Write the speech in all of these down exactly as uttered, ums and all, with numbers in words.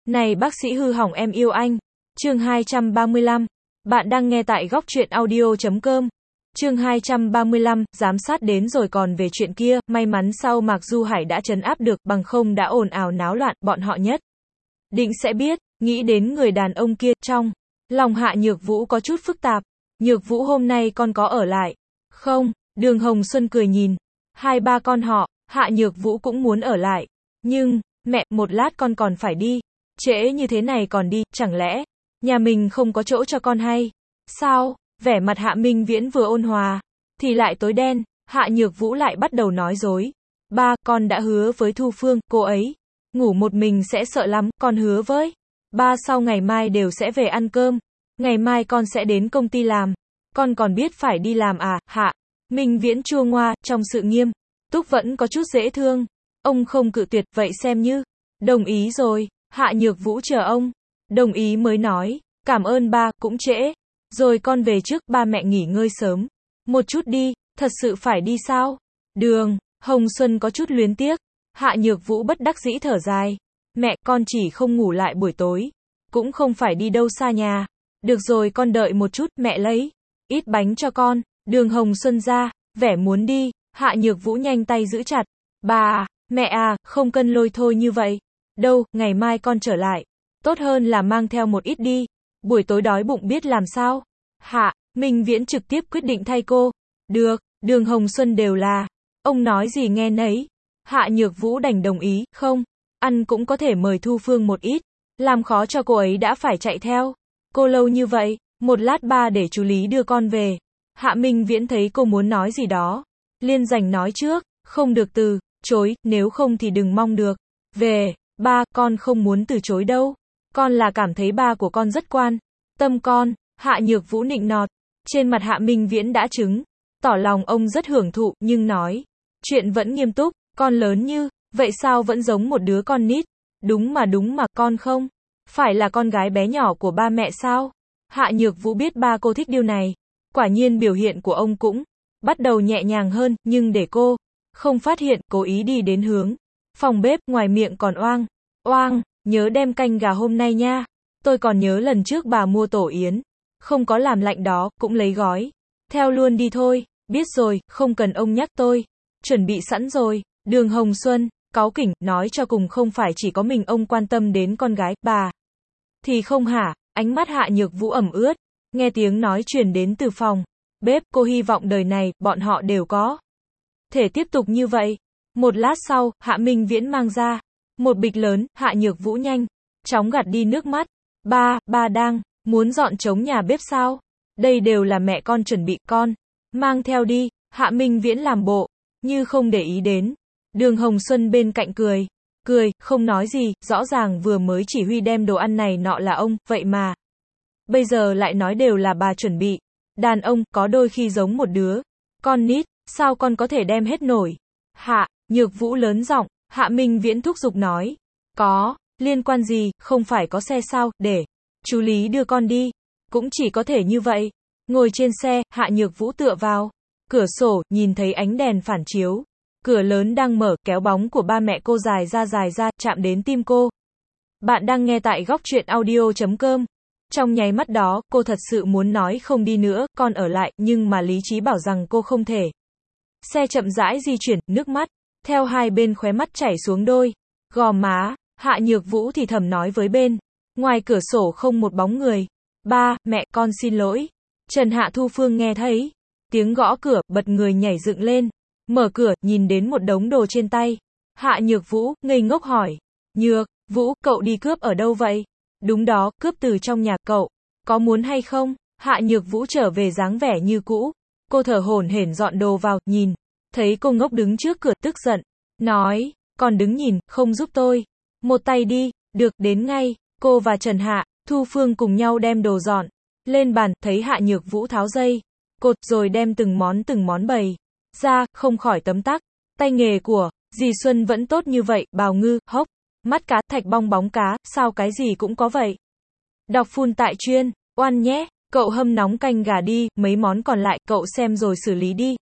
Này bác sĩ hư hỏng em yêu anh. Chương hai trăm ba mươi lăm. Bạn đang nghe tại góc truyện audio chấm com. Chương hai trăm ba mươi lăm, giám sát đến rồi còn về chuyện kia, may mắn sau Mạc Du Hải đã trấn áp được, bằng không đã ồn ào náo loạn, bọn họ nhất định sẽ biết, nghĩ đến người đàn ông kia, trong lòng Hạ Nhược Vũ có chút phức tạp. Nhược Vũ hôm nay con có ở lại không? Đường Hồng Xuân cười nhìn hai ba con họ, Hạ Nhược Vũ cũng muốn ở lại. Nhưng, mẹ, một lát con còn phải đi. Trễ như thế này còn đi, chẳng lẽ nhà mình không có chỗ cho con hay sao? Vẻ mặt Hạ Minh Viễn vừa ôn hòa thì lại tối đen. Hạ Nhược Vũ lại bắt đầu nói dối. Ba, con đã hứa với Thu Phương, cô ấy ngủ một mình sẽ sợ lắm, con hứa với ba sau ngày mai đều sẽ về ăn cơm. Ngày mai con sẽ đến công ty làm. Con còn biết phải đi làm à? Hạ Minh Viễn chua ngoa, trong sự nghiêm túc vẫn có chút dễ thương. Ông không cự tuyệt, vậy xem như đồng ý rồi. Hạ Nhược Vũ chờ ông đồng ý mới nói, cảm ơn ba, cũng trễ rồi, con về trước, ba mẹ nghỉ ngơi sớm một chút đi. Thật sự phải đi sao? Đường Hồng Xuân có chút luyến tiếc. Hạ Nhược Vũ bất đắc dĩ thở dài. Mẹ, con chỉ không ngủ lại buổi tối, cũng không phải đi đâu xa nhà. Được rồi, con đợi một chút, mẹ lấy ít bánh cho con. Đường Hồng Xuân ra vẻ muốn đi. Hạ Nhược Vũ nhanh tay giữ chặt. Bà, mẹ à, không cân lôi thôi như vậy đâu, ngày mai con trở lại, tốt hơn là mang theo một ít đi, buổi tối đói bụng biết làm sao. Hạ Minh Viễn trực tiếp quyết định thay cô. Được, Đường Hồng Xuân đều là ông nói gì nghe nấy. Hạ Nhược Vũ đành đồng ý. Không ăn cũng có thể mời Thu Phương một ít, làm khó cho cô ấy đã phải chạy theo cô lâu như vậy. Một lát ba để chú Lý đưa con về. Hạ Minh Viễn thấy cô muốn nói gì đó, liên dành nói trước, không được từ chối, nếu không thì đừng mong được về. Ba, con không muốn từ chối đâu. Con là cảm thấy ba của con rất quan tâm con. Hạ Nhược Vũ nịnh nọt. Trên mặt Hạ Minh Viễn đã chứng tỏ lòng ông rất hưởng thụ, nhưng nói chuyện vẫn nghiêm túc. Con lớn như vậy sao vẫn giống một đứa con nít? Đúng mà đúng mà, con không phải là con gái bé nhỏ của ba mẹ sao? Hạ Nhược Vũ biết ba cô thích điều này. Quả nhiên biểu hiện của ông cũng bắt đầu nhẹ nhàng hơn, nhưng để cô không phát hiện, cố ý đi đến hướng phòng bếp, ngoài miệng còn oang oang, nhớ đem canh gà hôm nay nha. Tôi còn nhớ lần trước bà mua tổ yến, không có làm lạnh đó, cũng lấy gói theo luôn đi thôi. Biết rồi, không cần ông nhắc, tôi chuẩn bị sẵn rồi. Đường Hồng Xuân cáu kỉnh, nói cho cùng không phải chỉ có mình ông quan tâm đến con gái, bà thì không hả? Ánh mắt Hạ Nhược Vũ ẩm ướt. Nghe tiếng nói truyền đến từ phòng bếp, cô hy vọng đời này bọn họ đều có thể tiếp tục như vậy. Một lát sau, Hạ Minh Viễn mang ra một bịch lớn. Hạ Nhược Vũ nhanh chóng gạt đi nước mắt. Ba, ba đang muốn dọn trống nhà bếp sao? Đây đều là mẹ con chuẩn bị, con mang theo đi. Hạ Minh Viễn làm bộ như không để ý đến. Đường Hồng Xuân bên cạnh cười cười, không nói gì. Rõ ràng vừa mới chỉ huy đem đồ ăn này nọ là ông, vậy mà bây giờ lại nói đều là bà chuẩn bị. Đàn ông có đôi khi giống một đứa con nít, sao con có thể đem hết nổi? Hạ Nhược Vũ lớn giọng. Hạ Minh Viễn thúc giục nói, có liên quan gì, không phải có xe sao, để chú Lý đưa con đi. Cũng chỉ có thể như vậy. Ngồi trên xe, Hạ Nhược Vũ tựa vào cửa sổ, nhìn thấy ánh đèn phản chiếu cửa lớn đang mở, kéo bóng của ba mẹ cô dài ra dài ra, chạm đến tim cô. Bạn đang nghe tại góc truyện audio chấm com. Trong nháy mắt đó, cô thật sự muốn nói không đi nữa, con ở lại, nhưng mà lý trí bảo rằng cô không thể. Xe chậm rãi di chuyển, nước mắt theo hai bên khóe mắt chảy xuống đôi gò má. Hạ Nhược Vũ thì thầm nói với bên ngoài cửa sổ không một bóng người. Ba, mẹ, con xin lỗi. Trần Hạ Thu Phương nghe thấy tiếng gõ cửa, bật người nhảy dựng lên, mở cửa, nhìn đến một đống đồ trên tay. Hạ Nhược Vũ ngây ngốc hỏi, Nhược Vũ, cậu đi cướp ở đâu vậy? Đúng đó, cướp từ trong nhà, cậu có muốn hay không? Hạ Nhược Vũ trở về dáng vẻ như cũ. Cô thở hổn hển dọn đồ vào, nhìn thấy cô ngốc đứng trước cửa, tức giận nói, còn đứng nhìn, không giúp tôi một tay đi. Được, đến ngay. Cô và Trần Hạ Thu Phương cùng nhau đem đồ dọn lên bàn, thấy Hạ Nhược Vũ tháo dây cột rồi đem từng món từng món bày ra, không khỏi tấm tắc. Tay nghề của dì Xuân vẫn tốt như vậy. Bào ngư, hốc mắt cá, thạch bong bóng cá, sao cái gì cũng có vậy. Đọc phun tại chuyên oan nhé. Cậu hâm nóng canh gà đi, mấy món còn lại cậu xem rồi xử lý đi.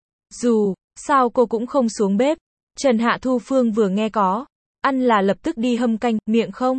Dù sao cô cũng không xuống bếp. Trần Hạ Thu Phương vừa nghe có ăn là lập tức đi hâm canh, miệng không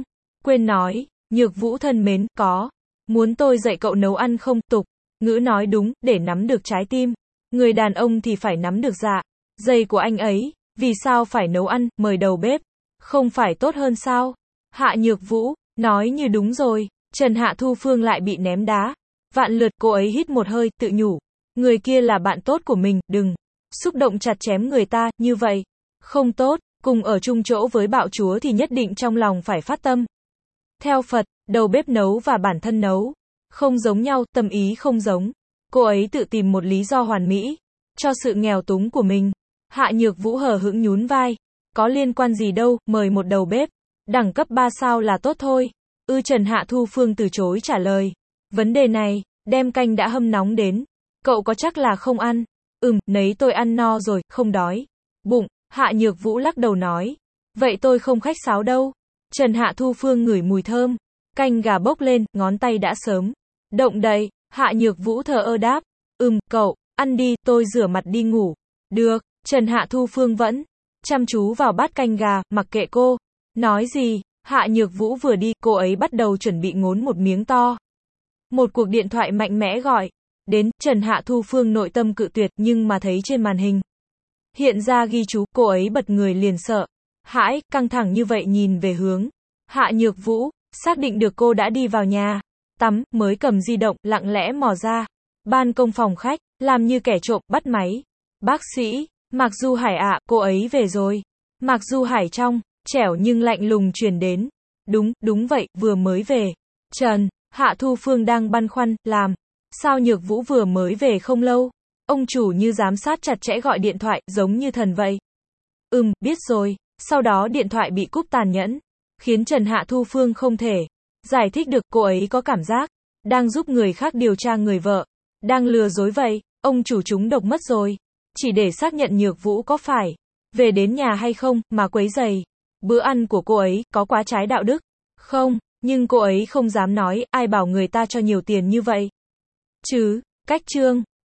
Quên nói, Nhược Vũ thân mến, có. Muốn tôi dạy cậu nấu ăn không? Tục ngữ nói đúng, để nắm được trái tim. Người đàn ông thì phải nắm được dạ dày của anh ấy. Vì sao phải nấu ăn, mời đầu bếp? Không phải tốt hơn sao? Hạ Nhược Vũ, nói như đúng rồi. Trần Hạ Thu Phương lại bị ném đá. Vạn lượt, cô ấy hít một hơi, tự nhủ. Người kia là bạn tốt của mình, đừng xúc động chặt chém người ta, như vậy. Không tốt, cùng ở chung chỗ với bạo chúa thì nhất định trong lòng phải phát tâm. Theo Phật, đầu bếp nấu và bản thân nấu không giống nhau, tâm ý không giống. Cô ấy tự tìm một lý do hoàn mỹ cho sự nghèo túng của mình. Hạ Nhược Vũ hờ hững nhún vai. Có liên quan gì đâu, mời một đầu bếp đẳng cấp ba sao là tốt thôi. Ư Trần Hạ Thu Phương từ chối trả lời. Vấn đề này, đem canh đã hâm nóng đến. Cậu có chắc là không ăn? Ừm, nấy tôi ăn no rồi, không đói bụng. Hạ Nhược Vũ lắc đầu nói. Vậy tôi không khách sáo đâu. Trần Hạ Thu Phương ngửi mùi thơm. Canh gà bốc lên, ngón tay đã sớm động đậy. Hạ Nhược Vũ thờ ơ đáp. Ừm, cậu, ăn đi, tôi rửa mặt đi ngủ. Được. Trần Hạ Thu Phương vẫn chăm chú vào bát canh gà, mặc kệ cô nói gì. Hạ Nhược Vũ vừa đi, cô ấy bắt đầu chuẩn bị ngốn một miếng to. Một cuộc điện thoại mạnh mẽ gọi đến. Trần Hạ Thu Phương nội tâm cự tuyệt, nhưng mà thấy trên màn hình hiện ra ghi chú, cô ấy bật người liền sợ hãi, căng thẳng như vậy nhìn về hướng Hạ Nhược Vũ, xác định được cô đã đi vào nhà tắm, mới cầm di động, lặng lẽ mò ra ban công phòng khách, làm như kẻ trộm, bắt máy. Bác sĩ, Mạc Du Hải ạ, cô ấy về rồi. Mạc Du Hải trong trẻo nhưng lạnh lùng truyền đến. Đúng, đúng vậy, vừa mới về. Trần Hạ Thu Phương đang băn khoăn, làm sao Nhược Vũ vừa mới về không lâu. Ông chủ như giám sát chặt chẽ gọi điện thoại, giống như thần vậy. Ừm, biết rồi. Sau đó điện thoại bị cúp tàn nhẫn, khiến Trần Hạ Thu Phương không thể giải thích được. Cô ấy có cảm giác đang giúp người khác điều tra người vợ, đang lừa dối vậy. Ông chủ trúng độc mất rồi, chỉ để xác nhận Nhược Vũ có phải về đến nhà hay không mà quấy rầy bữa ăn của cô ấy, có quá trái đạo đức không? Nhưng cô ấy không dám nói, ai bảo người ta cho nhiều tiền như vậy chứ. Cách chương